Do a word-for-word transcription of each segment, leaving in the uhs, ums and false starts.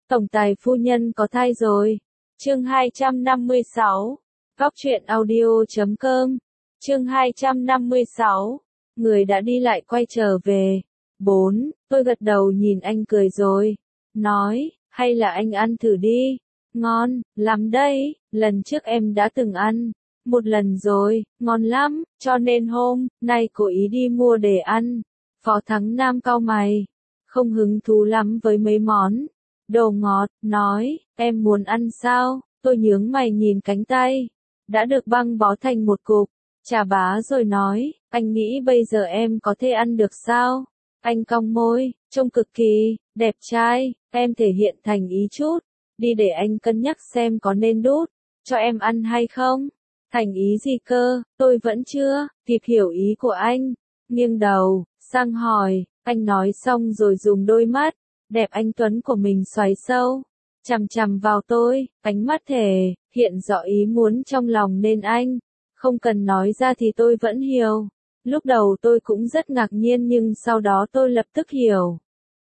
Tổng tài phu nhân có thai rồi. Chương hai trăm năm mươi sáu. Góc truyện audio chấm com. Chương hai trăm năm mươi sáu. Người đã đi lại quay trở về. bốn. Tôi gật đầu nhìn anh cười rồi. Nói, hay là anh ăn thử đi. Ngon, lắm đây, lần trước em đã từng ăn. Một lần rồi, ngon lắm, cho nên hôm nay cố ý đi mua để ăn. Phó Thắng Nam cau mày, không hứng thú lắm với mấy món đồ ngọt, nói, em muốn ăn sao? Tôi nhướng mày nhìn cánh tay, đã được băng bó thành một cục, chà bá rồi nói, anh nghĩ bây giờ em có thể ăn được sao? Anh cong môi, trông cực kỳ đẹp trai, em thể hiện thành ý chút, đi để anh cân nhắc xem có nên đút cho em ăn hay không. Thành ý gì cơ? Tôi vẫn chưa kịp hiểu ý của anh, nghiêng đầu sang hỏi, anh nói xong rồi dùng đôi mắt đẹp anh tuấn của mình xoáy sâu, chằm chằm vào tôi, ánh mắt thể hiện rõ ý muốn trong lòng nên anh không cần nói ra thì tôi vẫn hiểu. Lúc đầu tôi cũng rất ngạc nhiên nhưng sau đó tôi lập tức hiểu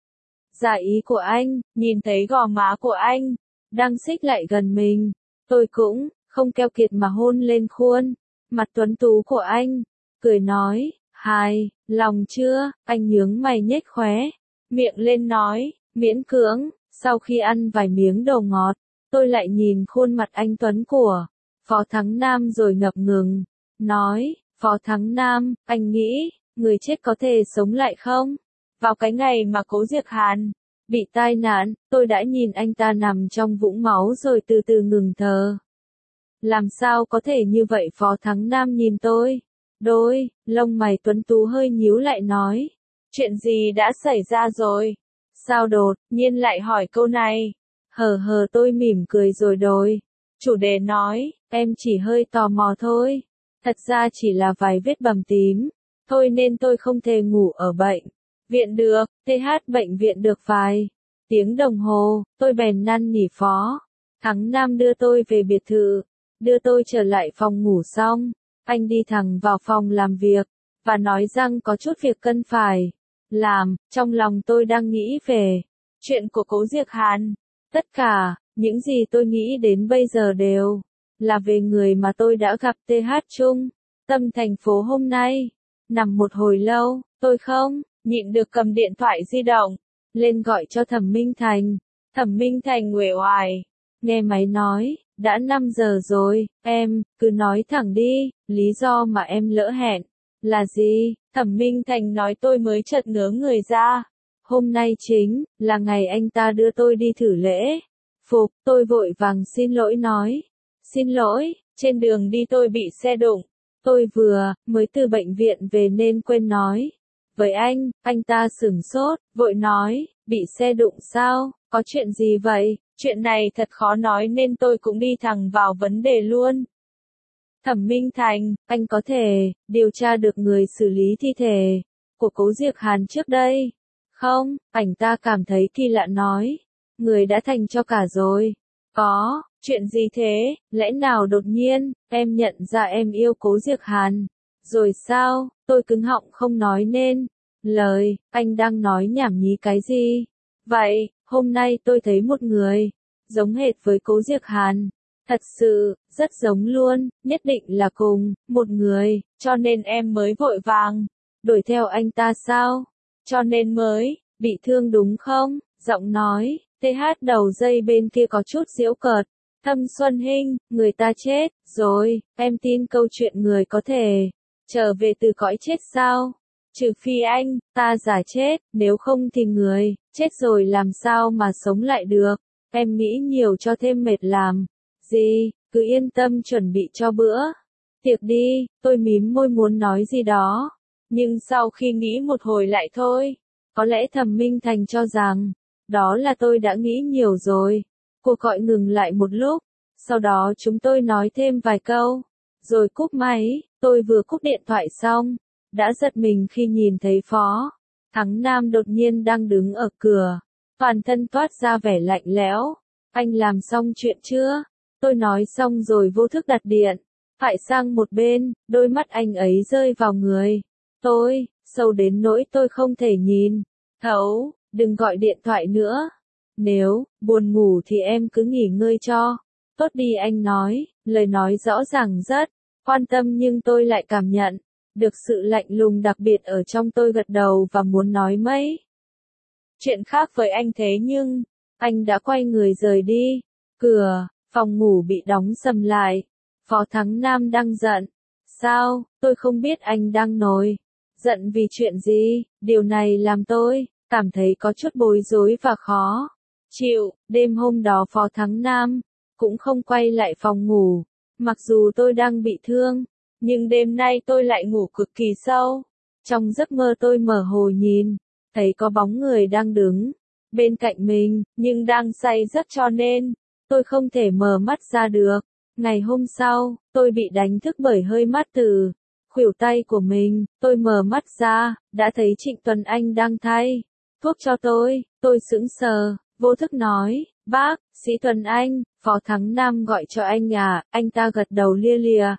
ra ý của anh, nhìn thấy gò má của anh đang xích lại gần mình, tôi cũng không keo kiệt mà hôn lên khuôn mặt tuấn tú của anh, cười nói, hài lòng chưa? Anh nhướng mày nhếch khóe miệng lên nói, miễn cưỡng. Sau khi ăn vài miếng đồ ngọt, tôi lại nhìn khuôn mặt anh tuấn của Phó Thắng Nam rồi ngập ngừng, nói, Phó Thắng Nam, anh nghĩ người chết có thể sống lại không? Vào cái ngày mà Cố Diệc Hàn bị tai nạn, tôi đã nhìn anh ta nằm trong vũng máu rồi từ từ ngừng thở. Làm sao có thể như vậy? Phó Thắng Nam nhìn tôi, đôi lông mày tuấn tú hơi nhíu lại nói, chuyện gì đã xảy ra rồi? Sao đột nhiên lại hỏi câu này? Hờ hờ tôi mỉm cười rồi đổi chủ đề nói, em chỉ hơi tò mò thôi. Thật ra chỉ là vài vết bầm tím thôi nên tôi không thể ngủ ở bệnh viện được. tê hát bệnh viện được vài tiếng đồng hồ, tôi bèn năn nỉ Phó Thắng Nam đưa tôi về biệt thự, đưa tôi trở lại phòng ngủ xong, anh đi thẳng vào phòng làm việc và nói rằng có chút việc cần phải làm. Trong lòng tôi đang nghĩ về chuyện của Cố Diệc Hàn. Tất cả những gì tôi nghĩ đến bây giờ đều là về người mà tôi đã gặp tê hát chung tâm thành phố hôm nay. Nằm một hồi lâu, tôi không nhịn được cầm điện thoại di động lên gọi cho Thẩm Minh Thành. Thẩm Minh Thành uể oải nghe máy nói, đã năm giờ rồi, em cứ nói thẳng đi, lý do mà em lỡ hẹn là gì? Thẩm Minh Thành nói. Tôi mới chợt ngớ người ra, hôm nay chính là ngày anh ta đưa tôi đi thử lễ phục. Tôi vội vàng xin lỗi nói, xin lỗi, trên đường đi tôi bị xe đụng, tôi vừa mới từ bệnh viện về nên quên nói với anh. Anh ta sửng sốt, vội nói, bị xe đụng sao, có chuyện gì vậy? Chuyện này thật khó nói nên tôi cũng đi thẳng vào vấn đề luôn. Thẩm Minh Thành, anh có thể điều tra được người xử lý thi thể của Cố Diệc Hàn trước đây không? Anh ta cảm thấy kỳ lạ nói, người đã thành cho cả rồi. Có, chuyện gì thế? Lẽ nào đột nhiên em nhận ra em yêu Cố Diệc Hàn rồi sao? Tôi cứng họng không nói nên lời. Anh đang nói nhảm nhí cái gì vậy? Hôm nay tôi thấy một người giống hệt với Cố Diệc Hàn, thật sự rất giống luôn, nhất định là cùng một người, cho nên em mới vội vàng đuổi theo anh ta sao? Cho nên mới bị thương đúng không? Giọng nói tê hát đầu dây bên kia có chút giễu cợt. Thâm Xuân Hinh, người ta chết rồi, em tin câu chuyện người có thể trở về từ cõi chết sao? Trừ phi anh ta giả chết, nếu không thì người chết rồi làm sao mà sống lại được? Em nghĩ nhiều cho thêm mệt làm gì, cứ yên tâm chuẩn bị cho bữa tiệc đi. Tôi mím môi muốn nói gì đó, nhưng sau khi nghĩ một hồi lại thôi. Có lẽ Thẩm Minh Thành cho rằng đó là tôi đã nghĩ nhiều rồi. Cuộc gọi ngừng lại một lúc, sau đó chúng tôi nói thêm vài câu rồi cúp máy. Tôi vừa cúp điện thoại xong, đã giật mình khi nhìn thấy Phó Thắng Nam đột nhiên đang đứng ở cửa, toàn thân toát ra vẻ lạnh lẽo. Anh làm xong chuyện chưa? Tôi nói xong rồi vô thức đặt điện thoại sang một bên, đôi mắt anh ấy rơi vào người tôi, sâu đến nỗi tôi không thể nhìn thấu. Đừng gọi điện thoại nữa. Nếu buồn ngủ thì em cứ nghỉ ngơi cho. Tốt đi anh nói, lời nói rõ ràng rất quan tâm nhưng tôi lại cảm nhận được sự lạnh lùng đặc biệt ở trong. Tôi gật đầu và muốn nói mấy chuyện khác với anh thế nhưng, anh đã quay người rời đi. Cửa phòng ngủ bị đóng sầm lại. Phó Thắng Nam đang giận. Sao, tôi không biết anh đang nổi giận vì chuyện gì, điều này làm tôi cảm thấy có chút bối rối và khó chịu. Đêm hôm đó Phó Thắng Nam cũng không quay lại phòng ngủ. Mặc dù tôi đang bị thương, nhưng đêm nay tôi lại ngủ cực kỳ sâu. Trong giấc mơ tôi mơ hồ nhìn thấy có bóng người đang đứng bên cạnh mình, nhưng đang say giấc cho nên tôi không thể mở mắt ra được. Ngày hôm sau, tôi bị đánh thức bởi hơi mát từ khuỷu tay của mình. Tôi mở mắt ra, đã thấy Trịnh Tuấn Anh đang thay thuốc cho tôi. Tôi sững sờ, vô thức nói, bác sĩ Tuấn Anh, Phó Thắng Nam gọi cho anh à. Anh ta gật đầu lia lịa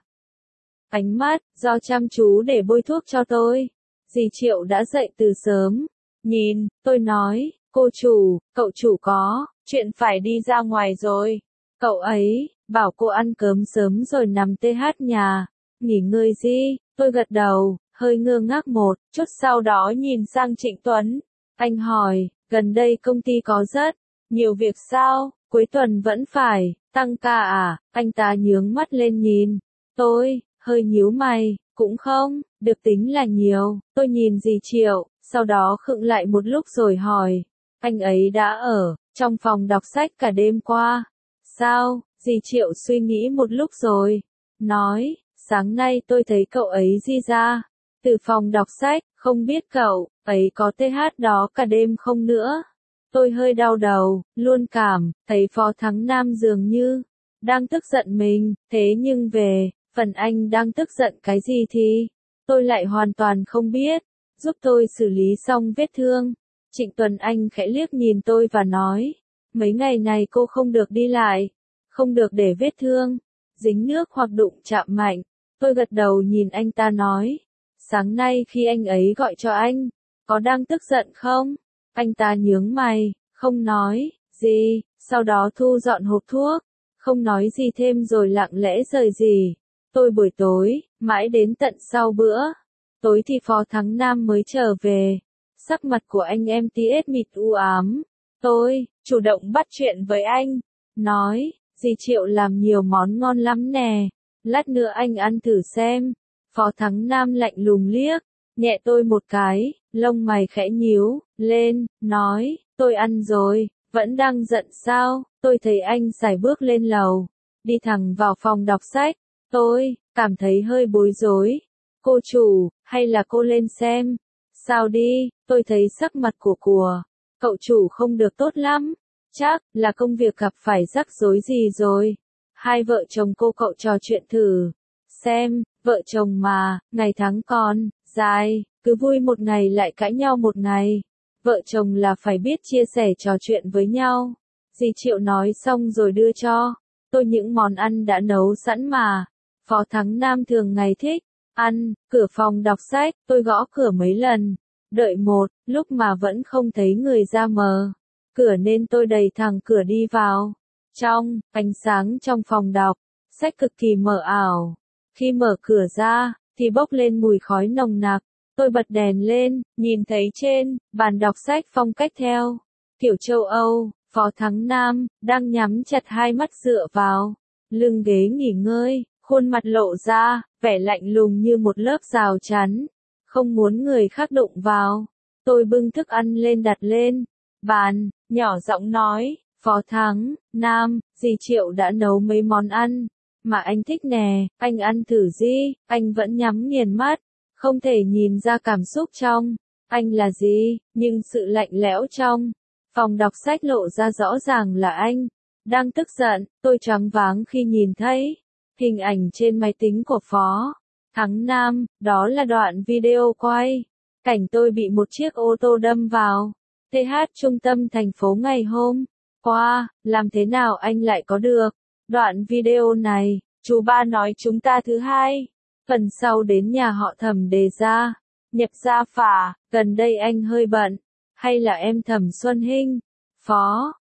ánh mắt, do chăm chú để bôi thuốc cho tôi. Dì Triệu đã dậy từ sớm. Nhìn, tôi nói, cô chủ, cậu chủ có chuyện phải đi ra ngoài rồi. Cậu ấy bảo cô ăn cơm sớm rồi nằm tê hát nhà nghỉ ngơi gì. Tôi gật đầu, hơi ngơ ngác một chút, sau đó nhìn sang Trịnh Tuấn. Anh hỏi, gần đây công ty có rất nhiều việc sao, cuối tuần vẫn phải tăng ca à? Anh ta nhướng mắt lên nhìn tôi, hơi nhíu mày, cũng không được tính là nhiều. Tôi nhìn dì Triệu, sau đó khựng lại một lúc rồi hỏi, anh ấy đã ở trong phòng đọc sách cả đêm qua sao? Dì Triệu suy nghĩ một lúc rồi nói, sáng nay tôi thấy cậu ấy đi ra từ phòng đọc sách, không biết cậu ấy có tê hát đó cả đêm không nữa. Tôi hơi đau đầu, luôn cảm thấy Phó Thắng Nam dường như đang tức giận mình, thế nhưng về phần anh đang tức giận cái gì thì tôi lại hoàn toàn không biết. Giúp tôi xử lý xong vết thương. Trịnh Tuấn Anh khẽ liếc nhìn tôi và nói, mấy ngày này cô không được đi lại, không được để vết thương dính nước hoặc đụng chạm mạnh. Tôi gật đầu nhìn anh ta nói, sáng nay khi anh ấy gọi cho anh, có đang tức giận không? Anh ta nhướng mày, không nói gì, sau đó thu dọn hộp thuốc, không nói gì thêm rồi lặng lẽ rời gì. Tôi buổi tối, mãi đến tận sau bữa tối thì Phó Thắng Nam mới trở về. Sắc mặt của anh em tí ết mịt u ám. Tôi chủ động bắt chuyện với anh, nói, dì Triệu làm nhiều món ngon lắm nè, lát nữa anh ăn thử xem. Phó Thắng Nam lạnh lùng liếc nhẹ tôi một cái, lông mày khẽ nhíu lên, nói, tôi ăn rồi. Vẫn đang giận sao? Tôi thấy anh sải bước lên lầu, đi thẳng vào phòng đọc sách. Tôi cảm thấy hơi bối rối. Cô chủ, hay là cô lên xem sao đi? Tôi thấy sắc mặt của của cậu chủ không được tốt lắm. Chắc là công việc gặp phải rắc rối gì rồi. Hai vợ chồng cô cậu trò chuyện thử xem. Vợ chồng mà, ngày tháng còn dài, cứ vui một ngày lại cãi nhau một ngày. Vợ chồng là phải biết chia sẻ trò chuyện với nhau. Dì Triệu nói xong rồi đưa cho tôi những món ăn đã nấu sẵn mà Phó Thắng Nam thường ngày thích ăn. Cửa phòng đọc sách, tôi gõ cửa mấy lần, đợi một lúc mà vẫn không thấy người ra mở cửa nên tôi đẩy thẳng cửa đi vào. Trong ánh sáng trong phòng đọc sách cực kỳ mờ ảo. Khi mở cửa ra thì bốc lên mùi khói nồng nặc. Tôi bật đèn lên, nhìn thấy trên bàn đọc sách phong cách theo kiểu châu Âu. Phó Thắng Nam đang nhắm chặt hai mắt dựa vào lưng ghế nghỉ ngơi, khuôn mặt lộ ra vẻ lạnh lùng như một lớp rào chắn, không muốn người khác đụng vào. Tôi bưng thức ăn lên đặt lên bàn, nhỏ giọng nói, Phó Thắng Nam, dì Triệu đã nấu mấy món ăn mà anh thích nè, anh ăn thử đi. Anh vẫn nhắm nghiền mắt, không thể nhìn ra cảm xúc trong anh là gì, nhưng sự lạnh lẽo trong phòng đọc sách lộ ra rõ ràng là anh đang tức giận. Tôi choáng váng khi nhìn thấy hình ảnh trên máy tính của Phó Thắng Nam. Đó là đoạn video quay cảnh tôi bị một chiếc ô tô đâm vào tê hát trung tâm thành phố ngày hôm qua. Làm thế nào anh lại có được đoạn video này? Chú ba nói chúng ta thứ hai phần sau đến nhà họ Thẩm đề ra nhập gia phả. Gần đây anh hơi bận, hay là em Thẩm Xuân Hinh? Phó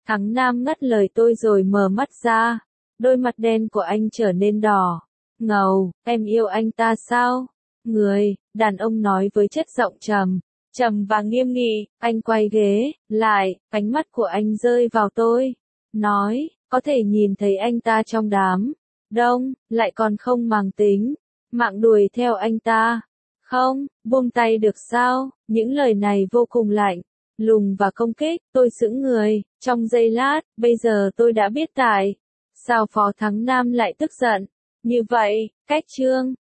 Thắng Nam ngắt lời tôi rồi mở mắt ra. Đôi mặt đen của anh trở nên đỏ. Ngầu, em yêu anh ta sao? Người, đàn ông nói với chất giọng trầm, trầm và nghiêm nghị. Anh quay ghế lại, ánh mắt của anh rơi vào tôi. Nói, có thể nhìn thấy anh ta trong đám đông, lại còn không màng tính mạng đuổi theo anh ta. Không, buông tay được sao? Những lời này vô cùng lạnh lùng và công kích. Tôi sững người trong giây lát. Bây giờ tôi đã biết tại sao Phó Thắng Nam lại tức giận như vậy. Cách chương